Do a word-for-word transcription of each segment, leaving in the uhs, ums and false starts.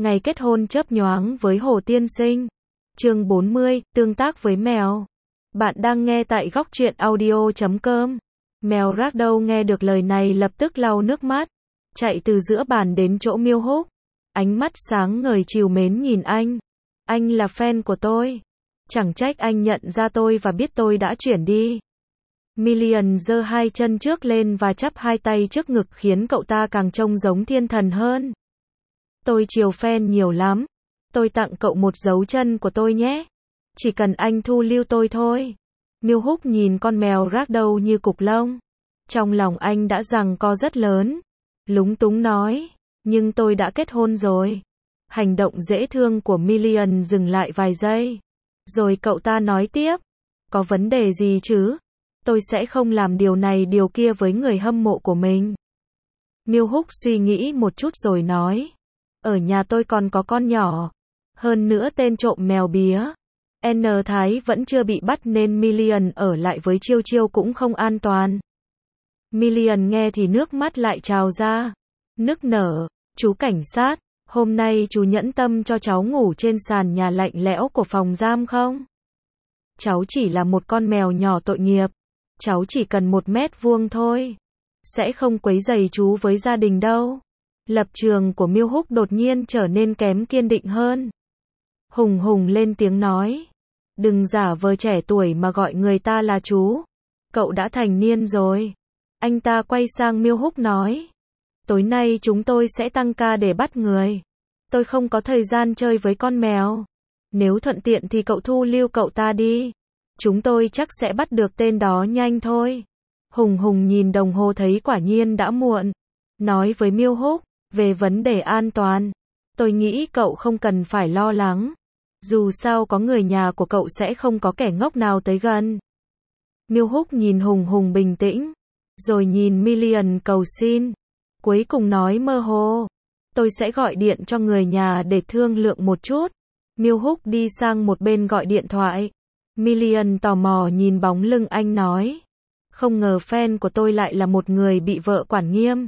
Ngày kết hôn chớp nhoáng với Hồ Tiên Sinh. Chương bốn mươi, tương tác với mèo. Bạn đang nghe tại góc truyện audio chấm com. Mèo Ragdoll nghe được lời này lập tức lau nước mắt, chạy từ giữa bàn đến chỗ Miêu Húc. Ánh mắt sáng ngời trìu mến nhìn anh. Anh là fan của tôi. Chẳng trách anh nhận ra tôi và biết tôi đã chuyển đi. Million giơ hai chân trước lên và chắp hai tay trước ngực khiến cậu ta càng trông giống thiên thần hơn. Tôi chiều fan nhiều lắm. Tôi tặng cậu một dấu chân của tôi nhé. Chỉ cần anh thu lưu tôi thôi. Miêu Húc nhìn con mèo Ragdoll như cục lông. Trong lòng anh đã giằng co rất lớn. Lúng túng nói, nhưng tôi đã kết hôn rồi. Hành động dễ thương của Million dừng lại vài giây. Rồi cậu ta nói tiếp, có vấn đề gì chứ? Tôi sẽ không làm điều này điều kia với người hâm mộ của mình. Miêu Húc suy nghĩ một chút rồi nói, ở nhà tôi còn có con nhỏ. Hơn nữa tên trộm mèo bía N Thái vẫn chưa bị bắt nên Million ở lại với Chiêu Chiêu cũng không an toàn. Million nghe thì nước mắt lại trào ra. Nức nở, chú cảnh sát, hôm nay chú nhẫn tâm cho cháu ngủ trên sàn nhà lạnh lẽo của phòng giam không? Cháu chỉ là một con mèo nhỏ tội nghiệp. Cháu chỉ cần một mét vuông thôi. Sẽ không quấy rầy chú với gia đình đâu. Lập trường của Miêu Húc đột nhiên trở nên kém kiên định hơn. Hùng Hùng lên tiếng nói, đừng giả vờ trẻ tuổi mà gọi người ta là chú. Cậu đã thành niên rồi. Anh ta quay sang Miêu Húc nói, tối nay chúng tôi sẽ tăng ca để bắt người. Tôi không có thời gian chơi với con mèo. Nếu thuận tiện thì cậu thu lưu cậu ta đi. Chúng tôi chắc sẽ bắt được tên đó nhanh thôi. Hùng Hùng nhìn đồng hồ thấy quả nhiên đã muộn. Nói với Miêu Húc, về vấn đề an toàn, tôi nghĩ cậu không cần phải lo lắng. Dù sao có người nhà của cậu sẽ không có kẻ ngốc nào tới gần. Miêu Húc nhìn Hùng Hùng bình tĩnh, rồi nhìn Million cầu xin. Cuối cùng nói mơ hồ, tôi sẽ gọi điện cho người nhà để thương lượng một chút. Miêu Húc đi sang một bên gọi điện thoại. Million tò mò nhìn bóng lưng anh nói, không ngờ fan của tôi lại là một người bị vợ quản nghiêm.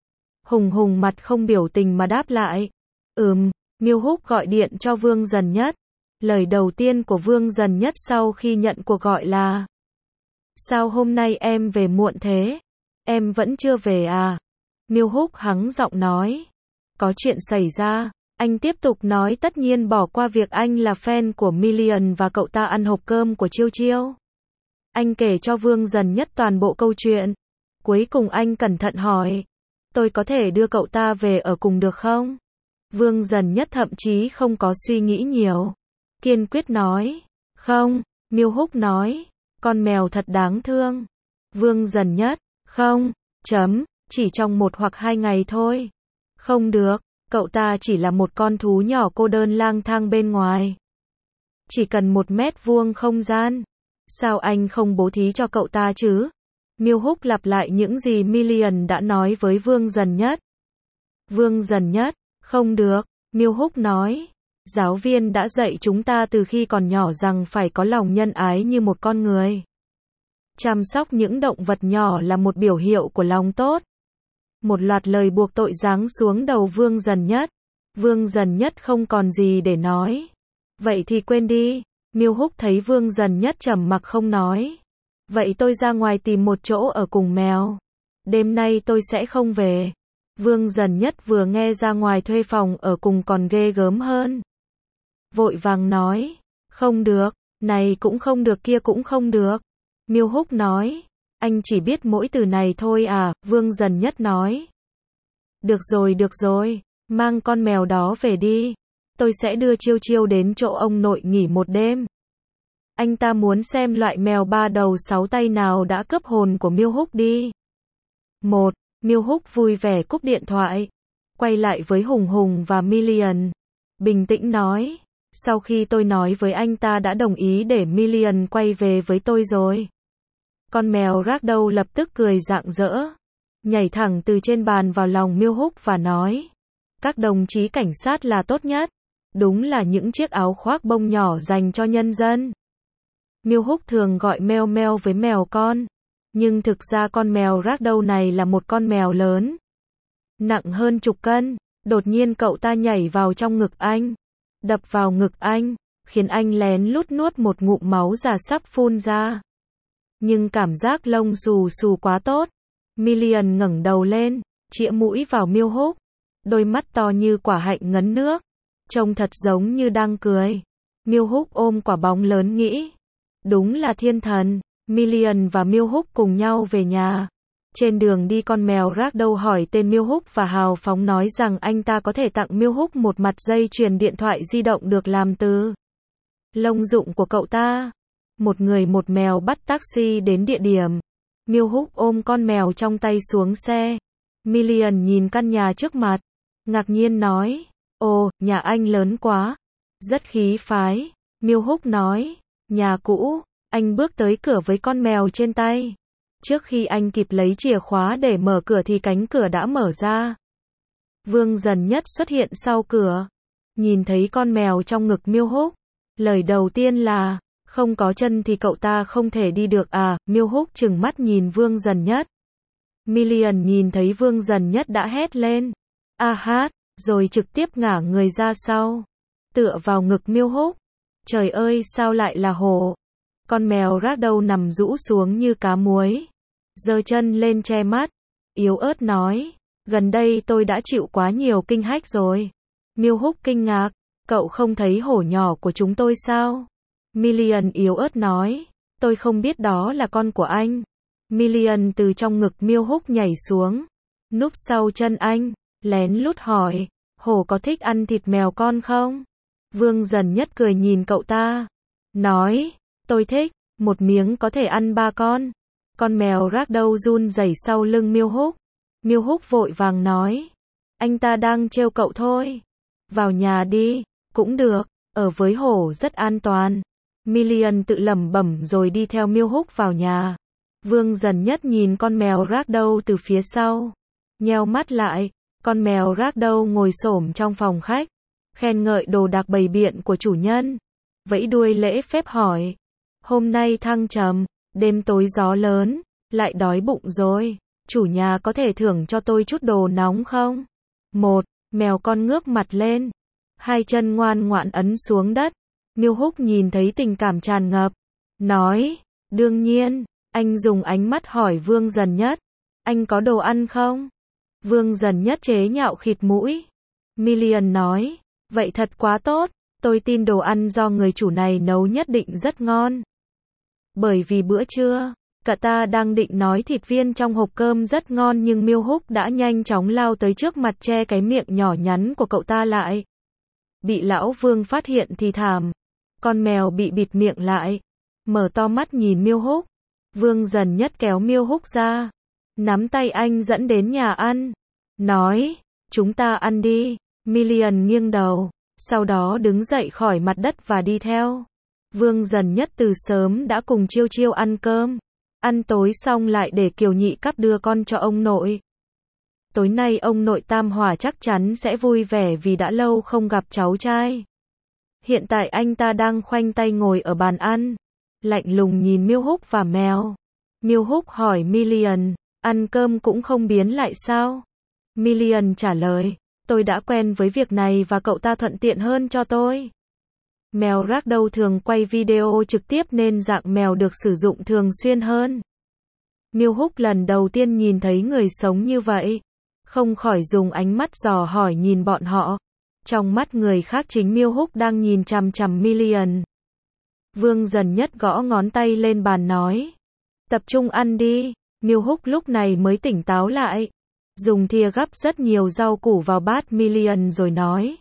Hùng Hùng mặt không biểu tình mà đáp lại, ừm. Miêu Húc gọi điện cho Vương Dần Nhất. Lời đầu tiên của Vương Dần Nhất sau khi nhận cuộc gọi là, sao hôm nay em về muộn thế? Em vẫn chưa về à? Miêu Húc hắng giọng nói, có chuyện xảy ra. Anh tiếp tục nói tất nhiên bỏ qua việc anh là fan của Million và cậu ta ăn hộp cơm của Chiêu Chiêu. Anh kể cho Vương Dần Nhất toàn bộ câu chuyện. Cuối cùng anh cẩn thận hỏi, tôi có thể đưa cậu ta về ở cùng được không? Vương Dần Nhất thậm chí không có suy nghĩ nhiều. Kiên quyết nói, không. Miêu Húc nói, con mèo thật đáng thương. Vương Dần Nhất, không, chấm, chỉ trong một hoặc hai ngày thôi. Không được, cậu ta chỉ là một con thú nhỏ cô đơn lang thang bên ngoài. Chỉ cần một mét vuông không gian. Sao anh không bố thí cho cậu ta chứ? Miêu Húc lặp lại những gì Million đã nói với Vương Dần Nhất. Vương Dần Nhất, không được, Miêu Húc nói, giáo viên đã dạy chúng ta từ khi còn nhỏ rằng phải có lòng nhân ái như một con người. Chăm sóc những động vật nhỏ là một biểu hiệu của lòng tốt. Một loạt lời buộc tội giáng xuống đầu Vương Dần Nhất. Vương Dần Nhất không còn gì để nói. Vậy thì quên đi. Miêu Húc thấy Vương Dần Nhất trầm mặc không nói. Vậy tôi ra ngoài tìm một chỗ ở cùng mèo. Đêm nay tôi sẽ không về. Vương Dần Nhất vừa nghe ra ngoài thuê phòng ở cùng còn ghê gớm hơn. Vội vàng nói, không được, này cũng không được kia cũng không được. Miêu Húc nói, anh chỉ biết mỗi từ này thôi à? Vương Dần Nhất nói, được rồi được rồi, mang con mèo đó về đi. Tôi sẽ đưa Chiêu Chiêu đến chỗ ông nội nghỉ một đêm. Anh ta muốn xem loại mèo ba đầu sáu tay nào đã cướp hồn của Miêu Húc đi. Một, Miêu Húc vui vẻ cúp điện thoại, quay lại với Hùng Hùng và Million. Bình tĩnh nói, sau khi tôi nói với anh ta đã đồng ý để Million quay về với tôi rồi. Con mèo Ragdoll lập tức cười rạng rỡ, nhảy thẳng từ trên bàn vào lòng Miêu Húc và nói, các đồng chí cảnh sát là tốt nhất. Đúng là những chiếc áo khoác bông nhỏ dành cho nhân dân. Miêu Húc thường gọi meo meo với mèo con. Nhưng thực ra con mèo Ragdoll này là một con mèo lớn. Nặng hơn chục cân. Đột nhiên cậu ta nhảy vào trong ngực anh, đập vào ngực anh, khiến anh lén lút nuốt một ngụm máu già sắp phun ra. Nhưng cảm giác lông xù xù quá tốt. Million ngẩng đầu lên, chĩa mũi vào Miêu Húc, đôi mắt to như quả hạnh ngấn nước, trông thật giống như đang cười. Miêu Húc ôm quả bóng lớn nghĩ, đúng là thiên thần. Million và Miêu Húc cùng nhau về nhà. Trên đường đi con mèo Ragdoll hỏi tên Miêu Húc và hào phóng nói rằng anh ta có thể tặng Miêu Húc một mặt dây chuyền điện thoại di động được làm từ lông dụng của cậu ta. Một người một mèo bắt taxi đến địa điểm. Miêu Húc ôm con mèo trong tay xuống xe. Million nhìn căn nhà trước mặt, ngạc nhiên nói, ồ, nhà anh lớn quá, rất khí phái. Miêu Húc nói, nhà cũ. Anh bước tới cửa với con mèo trên tay. Trước khi anh kịp lấy chìa khóa để mở cửa thì cánh cửa đã mở ra. Vương Dần Nhất xuất hiện sau cửa. Nhìn thấy con mèo trong ngực Miêu Húc. Lời đầu tiên là, không có chân thì cậu ta không thể đi được à. Miêu Húc trừng mắt nhìn Vương Dần Nhất. Million nhìn thấy Vương Dần Nhất đã hét lên, a hát, rồi trực tiếp ngả người ra sau, tựa vào ngực Miêu Húc. Trời ơi, sao lại là hổ? Con mèo Ragdoll nằm rũ xuống như cá muối, giơ chân lên che mắt, yếu ớt nói, gần đây tôi đã chịu quá nhiều kinh hách rồi. Miêu Húc kinh ngạc, cậu không thấy hổ nhỏ của chúng tôi sao? Million yếu ớt nói, tôi không biết đó là con của anh. Million từ trong ngực Miêu Húc nhảy xuống, núp sau chân anh, lén lút hỏi, hổ có thích ăn thịt mèo con không? Vương Dần Nhất cười nhìn cậu ta, nói, tôi thích, một miếng có thể ăn ba con. Con mèo Ragdoll run rẩy sau lưng Miêu Húc. Miêu Húc vội vàng nói, anh ta đang trêu cậu thôi. Vào nhà đi, cũng được, ở với hổ rất an toàn. Million tự lẩm bẩm rồi đi theo Miêu Húc vào nhà. Vương Dần Nhất nhìn con mèo Ragdoll từ phía sau, nheo mắt lại. Con mèo Ragdoll ngồi xổm trong phòng khách, khen ngợi đồ đạc bày biện của chủ nhân, vẫy đuôi lễ phép hỏi, hôm nay thăng trầm, đêm tối gió lớn, lại đói bụng rồi, chủ nhà có thể thưởng cho tôi chút đồ nóng không? Một, mèo con ngước mặt lên, hai chân ngoan ngoãn ấn xuống đất. Miêu Húc nhìn thấy tình cảm tràn ngập, nói, đương nhiên. Anh dùng ánh mắt hỏi Vương Dần Nhất, anh có đồ ăn không? Vương Dần Nhất chế nhạo khịt mũi. Million nói, vậy thật quá tốt, tôi tin đồ ăn do người chủ này nấu nhất định rất ngon. Bởi vì bữa trưa, cả ta đang định nói thịt viên trong hộp cơm rất ngon nhưng Miêu Húc đã nhanh chóng lao tới trước mặt che cái miệng nhỏ nhắn của cậu ta lại. Bị lão Vương phát hiện thì thảm. Con mèo bị bịt miệng lại, mở to mắt nhìn Miêu Húc. Vương Dần Nhất kéo Miêu Húc ra, nắm tay anh dẫn đến nhà ăn, nói, chúng ta ăn đi. Million nghiêng đầu, sau đó đứng dậy khỏi mặt đất và đi theo. Vương Dần Nhất từ sớm đã cùng Chiêu Chiêu ăn cơm, ăn tối xong lại để Kiều Nhị Cắp đưa con cho ông nội. Tối nay ông nội Tam Hỏa chắc chắn sẽ vui vẻ vì đã lâu không gặp cháu trai. Hiện tại anh ta đang khoanh tay ngồi ở bàn ăn, lạnh lùng nhìn Miêu Húc và mèo. Miêu Húc hỏi Million, ăn cơm cũng không biến lại sao? Million trả lời, tôi đã quen với việc này và cậu ta thuận tiện hơn cho tôi. Mèo Ragdoll thường quay video trực tiếp nên dạng mèo được sử dụng thường xuyên hơn. Miêu Húc lần đầu tiên nhìn thấy người sống như vậy, không khỏi dùng ánh mắt dò hỏi nhìn bọn họ. Trong mắt người khác chính Miêu Húc đang nhìn chằm chằm Million. Vương Dần Nhất gõ ngón tay lên bàn nói, tập trung ăn đi. Miêu Húc lúc này mới tỉnh táo lại, dùng thìa gắp rất nhiều rau củ vào bát Million rồi nói,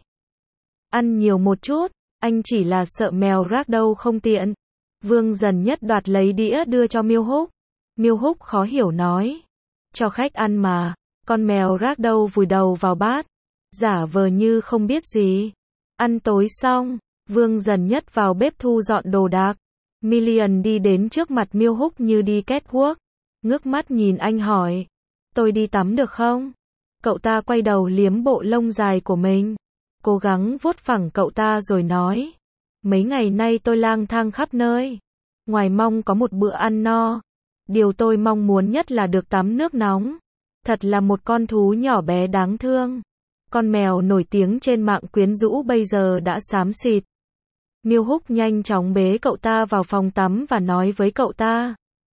ăn nhiều một chút, anh chỉ là sợ mèo Ragdoll không tiện. Vương Dần Nhất đoạt lấy đĩa đưa cho Miêu Húc. Miêu Húc khó hiểu nói, cho khách ăn mà. Con mèo Ragdoll vùi đầu vào bát, giả vờ như không biết gì. Ăn tối xong, Vương Dần Nhất vào bếp thu dọn đồ đạc. Million đi đến trước mặt Miêu Húc như đi catwalk, ngước mắt nhìn anh hỏi, tôi đi tắm được không? Cậu ta quay đầu liếm bộ lông dài của mình, cố gắng vuốt phẳng cậu ta rồi nói, mấy ngày nay tôi lang thang khắp nơi, ngoài mong có một bữa ăn no, điều tôi mong muốn nhất là được tắm nước nóng. Thật là một con thú nhỏ bé đáng thương. Con mèo nổi tiếng trên mạng quyến rũ bây giờ đã xám xịt. Miêu Húc nhanh chóng bế cậu ta vào phòng tắm và nói với cậu ta.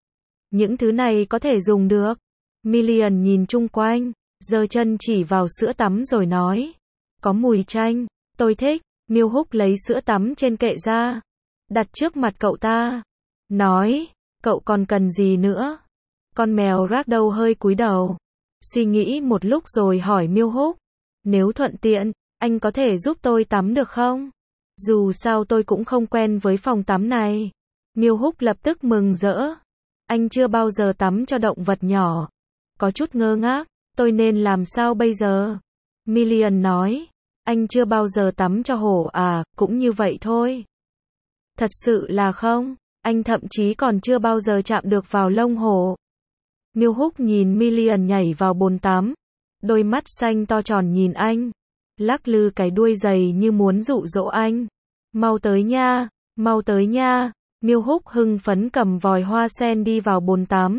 Những thứ này có thể dùng được. Million nhìn chung quanh, giơ chân chỉ vào sữa tắm rồi nói. Có mùi chanh, tôi thích. Miêu Húc lấy sữa tắm trên kệ ra, đặt trước mặt cậu ta. Nói, cậu còn cần gì nữa? Con mèo Ragdoll hơi cúi đầu, suy nghĩ một lúc rồi hỏi Miêu Húc. Nếu thuận tiện, anh có thể giúp tôi tắm được không? Dù sao tôi cũng không quen với phòng tắm này. Miêu Húc lập tức mừng rỡ. Anh chưa bao giờ tắm cho động vật nhỏ. Có chút ngơ ngác, tôi nên làm sao bây giờ? Million nói, anh chưa bao giờ tắm cho hổ à, cũng như vậy thôi. Thật sự là không, anh thậm chí còn chưa bao giờ chạm được vào lông hổ. Miêu Húc nhìn Million nhảy vào bồn tắm, đôi mắt xanh to tròn nhìn anh, lắc lư cái đuôi dày như muốn dụ dỗ anh. Mau tới nha, mau tới nha. Miêu Húc hưng phấn cầm vòi hoa sen đi vào bồn tắm.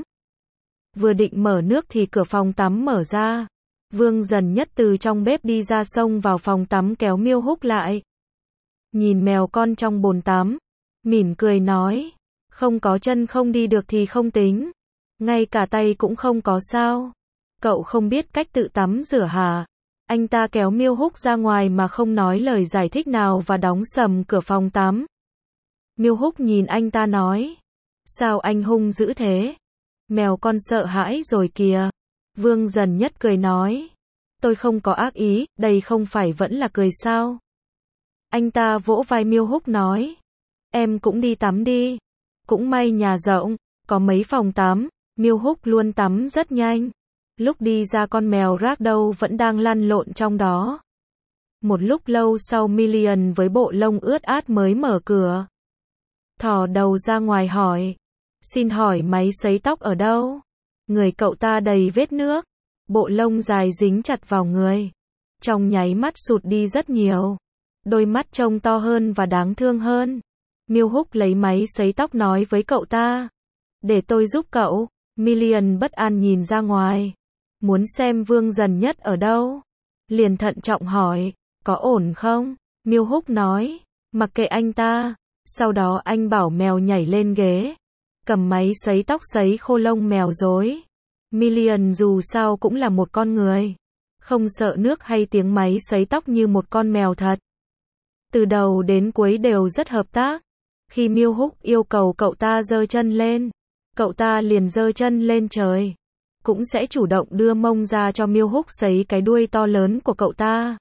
Vừa định mở nước thì cửa phòng tắm mở ra. Vương Dần Nhất từ trong bếp đi ra xông vào phòng tắm kéo Miêu Húc lại. Nhìn mèo con trong bồn tắm, mỉm cười nói, không có chân không đi được thì không tính, ngay cả tay cũng không có sao. Cậu không biết cách tự tắm rửa hả? Anh ta kéo Miêu Húc ra ngoài mà không nói lời giải thích nào và đóng sầm cửa phòng tắm. Miêu Húc nhìn anh ta nói, sao anh hung dữ thế? Mèo con sợ hãi rồi kìa. Vương Dần Nhất cười nói, tôi không có ác ý, đây không phải vẫn là cười sao? Anh ta vỗ vai Miêu Húc nói, em cũng đi tắm đi. Cũng may nhà rộng, có mấy phòng tắm. Miêu Húc luôn tắm rất nhanh. Lúc đi ra con mèo Ragdoll vẫn đang lăn lộn trong đó. Một lúc lâu sau Million với bộ lông ướt át mới mở cửa. Thò đầu ra ngoài hỏi, xin hỏi máy sấy tóc ở đâu? Người cậu ta đầy vết nước, bộ lông dài dính chặt vào người. Trong nháy mắt sụt đi rất nhiều. Đôi mắt trông to hơn và đáng thương hơn. Miêu Húc lấy máy sấy tóc nói với cậu ta, để tôi giúp cậu. Million bất an nhìn ra ngoài, muốn xem Vương Dần Nhất ở đâu. Liền thận trọng hỏi, có ổn không? Miêu Húc nói, mặc kệ anh ta. Sau đó anh bảo mèo nhảy lên ghế, cầm máy sấy tóc sấy khô lông mèo rối. Million dù sao cũng là một con người, không sợ nước hay tiếng máy sấy tóc như một con mèo thật. Từ đầu đến cuối đều rất hợp tác. Khi Miêu Húc yêu cầu cậu ta giơ chân lên, cậu ta liền giơ chân lên trời. Cũng sẽ chủ động đưa mông ra cho Miêu Húc sấy cái đuôi to lớn của cậu ta.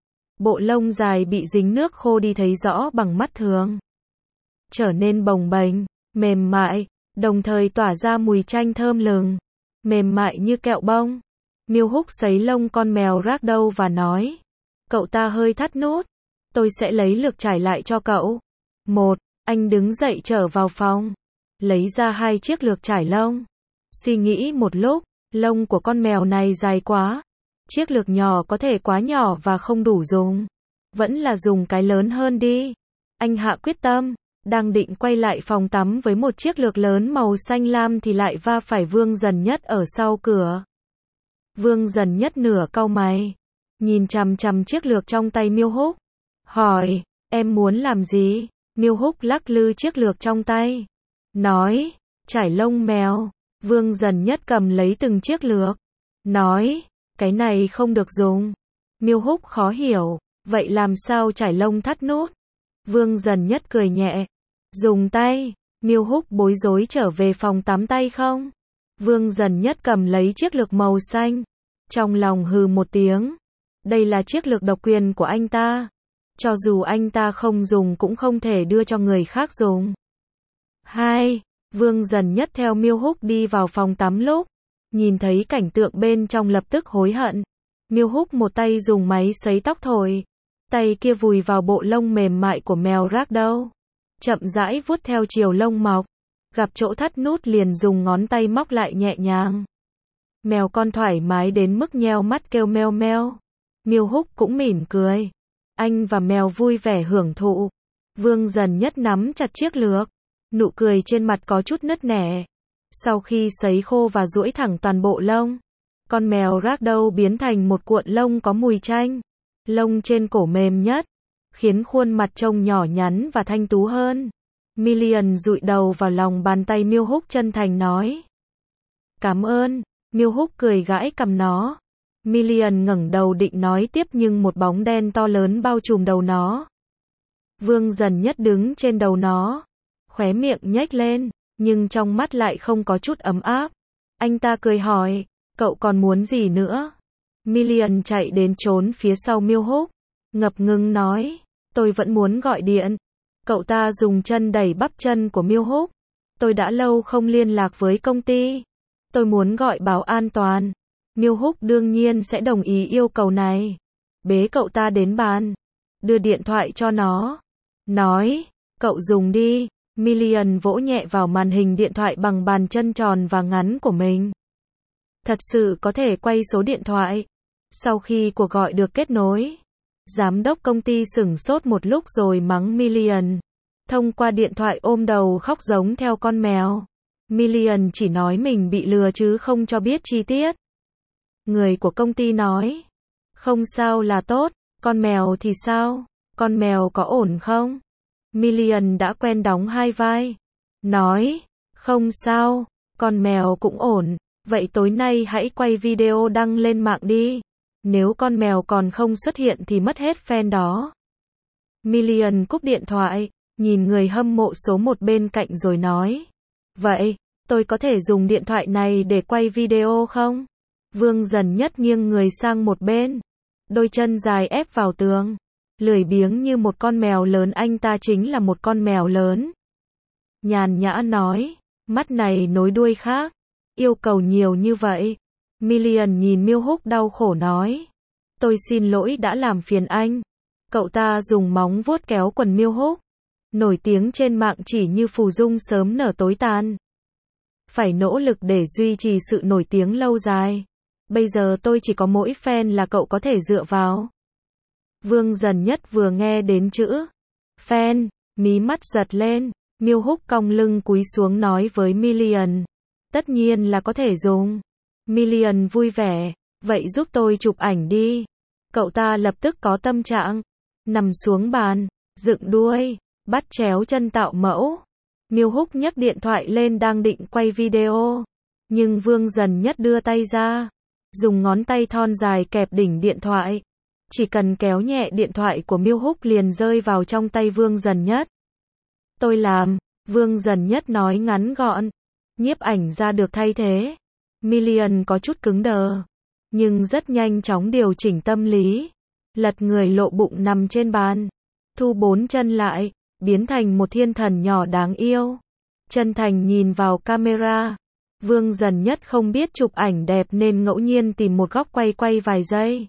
Bộ lông dài bị dính nước khô đi thấy rõ bằng mắt thường, trở nên bồng bềnh, mềm mại, đồng thời tỏa ra mùi chanh thơm lừng, mềm mại như kẹo bông. Miêu Húc sấy lông con mèo Ragdoll và nói, cậu ta hơi thắt nút, tôi sẽ lấy lược trải lại cho cậu. Một, anh đứng dậy trở vào phòng, lấy ra hai chiếc lược trải lông. Suy nghĩ một lúc, lông của con mèo này dài quá, chiếc lược nhỏ có thể quá nhỏ và không đủ dùng, vẫn là dùng cái lớn hơn đi. Anh hạ quyết tâm. Đang định quay lại phòng tắm với một chiếc lược lớn màu xanh lam thì lại va phải Vương Dần Nhất ở sau cửa. Vương Dần Nhất nửa cau mày, nhìn chằm chằm chiếc lược trong tay Miêu Húc, hỏi, em muốn làm gì? Miêu Húc lắc lư chiếc lược trong tay, nói, trải lông mèo. Vương Dần Nhất cầm lấy từng chiếc lược, nói, cái này không được dùng. Miêu Húc khó hiểu, vậy làm sao trải lông thắt nút? Vương Dần Nhất cười nhẹ, dùng tay. Miêu Húc bối rối trở về phòng tắm tay không? Vương Dần Nhất cầm lấy chiếc lược màu xanh, trong lòng hừ một tiếng. Đây là chiếc lược độc quyền của anh ta, cho dù anh ta không dùng cũng không thể đưa cho người khác dùng. Hai, Vương Dần Nhất theo Miêu Húc đi vào phòng tắm lúc nhìn thấy cảnh tượng bên trong lập tức hối hận. Miêu Húc một tay dùng máy sấy tóc thổi, tay kia vùi vào bộ lông mềm mại của mèo Ragdoll, chậm rãi vuốt theo chiều lông mọc, gặp chỗ thắt nút liền dùng ngón tay móc lại nhẹ nhàng. Mèo con thoải mái đến mức nheo mắt kêu meo meo. Miêu Húc cũng mỉm cười. Anh và mèo vui vẻ hưởng thụ. Vương Dần Nhất nắm chặt chiếc lược, nụ cười trên mặt có chút nứt nẻ. Sau khi sấy khô và duỗi thẳng toàn bộ lông, con mèo Ragdoll biến thành một cuộn lông có mùi chanh. lông trên cổ mềm nhất, khiến khuôn mặt trông nhỏ nhắn và thanh tú hơn. Million dụi đầu vào lòng bàn tay Miêu Húc chân thành nói. Cảm ơn, Miêu Húc cười gãi cằm nó. Million ngẩng đầu định nói tiếp nhưng một bóng đen to lớn bao trùm đầu nó. Vương Dần Nhất đứng trên đầu nó, khóe miệng nhếch lên, nhưng trong mắt lại không có chút ấm áp. Anh ta cười hỏi, cậu còn muốn gì nữa? Million chạy đến trốn phía sau Miêu Húc, ngập ngừng nói, tôi vẫn muốn gọi điện. Cậu ta dùng chân đẩy bắp chân của Miêu Húc. Tôi đã lâu không liên lạc với công ty. Tôi muốn gọi báo an toàn. Miêu Húc đương nhiên sẽ đồng ý yêu cầu này. Bế cậu ta đến bàn, đưa điện thoại cho nó. Nói, cậu dùng đi. Million vỗ nhẹ vào màn hình điện thoại bằng bàn chân tròn và ngắn của mình. Thật sự có thể quay số điện thoại. Sau khi cuộc gọi được kết nối, giám đốc công ty sửng sốt một lúc rồi mắng Million. Thông qua điện thoại ôm đầu khóc giống theo con mèo. Million chỉ nói mình bị lừa chứ không cho biết chi tiết. Người của công ty nói, không sao là tốt, con mèo thì sao? Con mèo có ổn không? Million đã quen đóng hai vai. Nói, không sao, con mèo cũng ổn. Vậy tối nay hãy quay video đăng lên mạng đi. Nếu con mèo còn không xuất hiện thì mất hết fan đó. Million cúp điện thoại, nhìn người hâm mộ số một bên cạnh rồi nói. Vậy, tôi có thể dùng điện thoại này để quay video không? Vương Dần Nhất nghiêng người sang một bên. Đôi chân dài ép vào tường. Lười biếng như một con mèo lớn, anh ta chính là một con mèo lớn. Nhàn nhã nói, mắt này nối đuôi khác. Yêu cầu nhiều như vậy. Million nhìn Miêu Húc đau khổ nói. Tôi xin lỗi đã làm phiền anh. Cậu ta dùng móng vuốt kéo quần Miêu Húc. Nổi tiếng trên mạng chỉ như phù dung sớm nở tối tàn. Phải nỗ lực để duy trì sự nổi tiếng lâu dài. Bây giờ tôi chỉ có mỗi fan là cậu có thể dựa vào. Vương Dần Nhất vừa nghe đến chữ fan, mí mắt giật lên. Miêu Húc cong lưng cúi xuống nói với Million. Tất nhiên là có thể dùng. Million vui vẻ. Vậy giúp tôi chụp ảnh đi. Cậu ta lập tức có tâm trạng. Nằm xuống bàn, dựng đuôi, bắt chéo chân tạo mẫu. Miêu Húc nhấc điện thoại lên đang định quay video. Nhưng Vương Dần Nhất đưa tay ra. Dùng ngón tay thon dài kẹp đỉnh điện thoại. Chỉ cần kéo nhẹ điện thoại của Miêu Húc liền rơi vào trong tay Vương Dần Nhất. Tôi làm. Vương Dần Nhất nói ngắn gọn. Nhiếp ảnh ra được thay thế. Million có chút cứng đờ. Nhưng rất nhanh chóng điều chỉnh tâm lý. Lật người lộ bụng nằm trên bàn. Thu bốn chân lại. Biến thành một thiên thần nhỏ đáng yêu. Chân thành nhìn vào camera. Vương Dần Nhất không biết chụp ảnh đẹp nên ngẫu nhiên tìm một góc quay quay vài giây.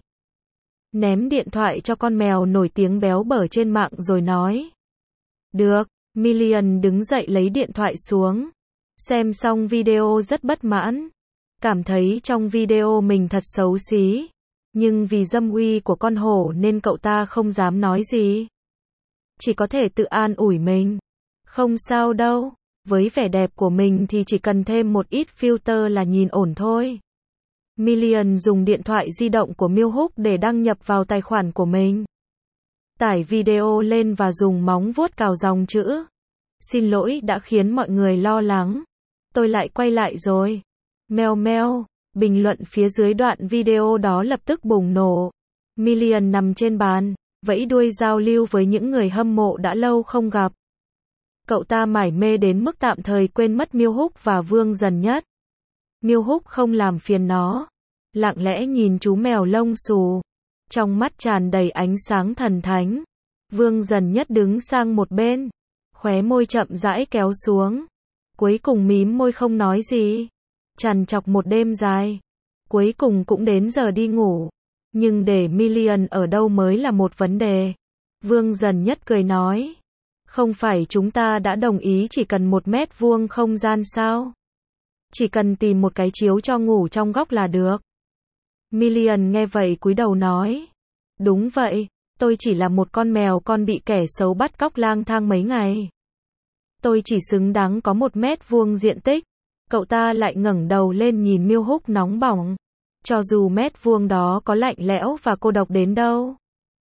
Ném điện thoại cho con mèo nổi tiếng béo bở trên mạng rồi nói. Được. Million đứng dậy lấy điện thoại xuống. Xem xong video rất bất mãn. Cảm thấy trong video mình thật xấu xí. Nhưng vì dâm uy của con hổ nên cậu ta không dám nói gì. Chỉ có thể tự an ủi mình. Không sao đâu. Với vẻ đẹp của mình thì chỉ cần thêm một ít filter là nhìn ổn thôi. Million dùng điện thoại di động của Miêu Húc để đăng nhập vào tài khoản của mình. Tải video lên và dùng móng vuốt cào dòng chữ. Xin lỗi đã khiến mọi người lo lắng. Tôi lại quay lại rồi. Meo meo. Bình luận phía dưới đoạn video đó lập tức bùng nổ. Million nằm trên bàn, vẫy đuôi giao lưu với những người hâm mộ đã lâu không gặp. Cậu ta mải mê đến mức tạm thời quên mất Miêu Húc và Vương Dần Nhất. Miêu Húc không làm phiền nó. Lặng lẽ nhìn chú mèo lông xù. Trong mắt tràn đầy ánh sáng thần thánh. Vương Dần Nhất đứng sang một bên. Khóe môi chậm rãi kéo xuống. Cuối cùng mím môi không nói gì. Trằn trọc một đêm dài. Cuối cùng cũng đến giờ đi ngủ. Nhưng để Million ở đâu mới là một vấn đề. Vương Dần Nhất cười nói. Không phải chúng ta đã đồng ý chỉ cần một mét vuông không gian sao? Chỉ cần tìm một cái chiếu cho ngủ trong góc là được. Million nghe vậy cúi đầu nói. Đúng vậy, tôi chỉ là một con mèo con bị kẻ xấu bắt cóc lang thang mấy ngày. Tôi chỉ xứng đáng có một mét vuông diện tích. Cậu ta lại ngẩng đầu lên nhìn Miêu Húc nóng bỏng. Cho dù mét vuông đó có lạnh lẽo và cô độc đến đâu.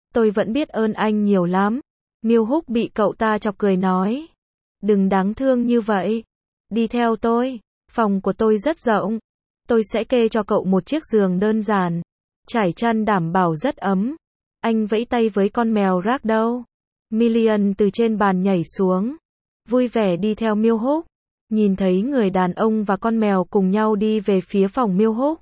Tôi vẫn biết ơn anh nhiều lắm. Miêu Húc bị cậu ta chọc cười nói. Đừng đáng thương như vậy. Đi theo tôi. Phòng của tôi rất rộng. Tôi sẽ kê cho cậu một chiếc giường đơn giản. Trải chăn đảm bảo rất ấm. Anh vẫy tay với con mèo Ragdoll. Million từ trên bàn nhảy xuống. Vui vẻ đi theo Miêu Húc. Nhìn thấy người đàn ông và con mèo cùng nhau đi về phía phòng Miêu Húc.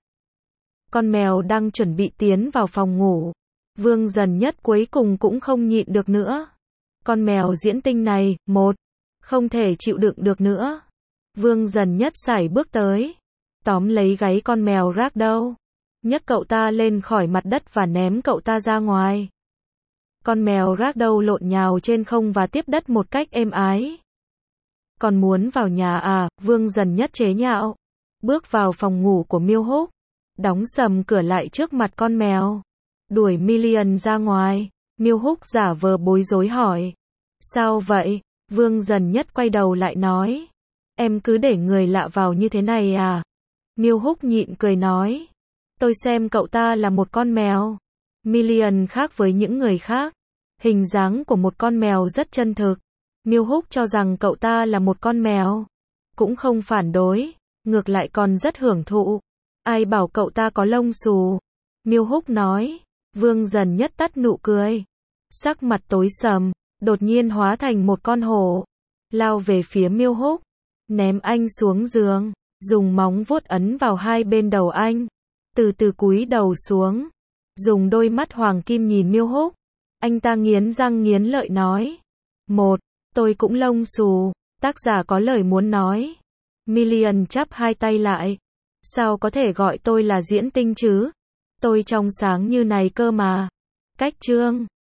Con mèo đang chuẩn bị tiến vào phòng ngủ. Vương Dần Nhất cuối cùng cũng không nhịn được nữa. Con mèo diễn tinh này, một, không thể chịu đựng được nữa. Vương Dần Nhất sải bước tới, tóm lấy gáy con mèo Ragdoll, nhấc cậu ta lên khỏi mặt đất và ném cậu ta ra ngoài. Con mèo Ragdoll lộn nhào trên không và tiếp đất một cách êm ái. Còn muốn vào nhà à? Vương Dần Nhất chế nhạo. Bước vào phòng ngủ của Miêu Húc, đóng sầm cửa lại trước mặt con mèo. Đuổi Million ra ngoài. Miêu Húc giả vờ bối rối hỏi. Sao vậy? Vương Dần Nhất quay đầu lại nói. Em cứ để người lạ vào như thế này à? Miêu Húc nhịn cười nói. Tôi xem cậu ta là một con mèo. Million khác với những người khác. Hình dáng của một con mèo rất chân thực. Miêu Húc cho rằng cậu ta là một con mèo. Cũng không phản đối. Ngược lại còn rất hưởng thụ. Ai bảo cậu ta có lông xù? Miêu Húc nói. Vương Dần Nhất tắt nụ cười. Sắc mặt tối sầm, đột nhiên hóa thành một con hổ. Lao về phía Miêu Húc. Ném anh xuống giường. Dùng móng vuốt ấn vào hai bên đầu anh. Từ từ cúi đầu xuống. Dùng đôi mắt hoàng kim nhìn Miêu Húc. Anh ta nghiến răng nghiến lợi nói. Một, tôi cũng lông xù. Tác giả có lời muốn nói. Million chắp hai tay lại. Sao có thể gọi tôi là diễn tinh chứ? Tôi trong sáng như này cơ mà. Cách chương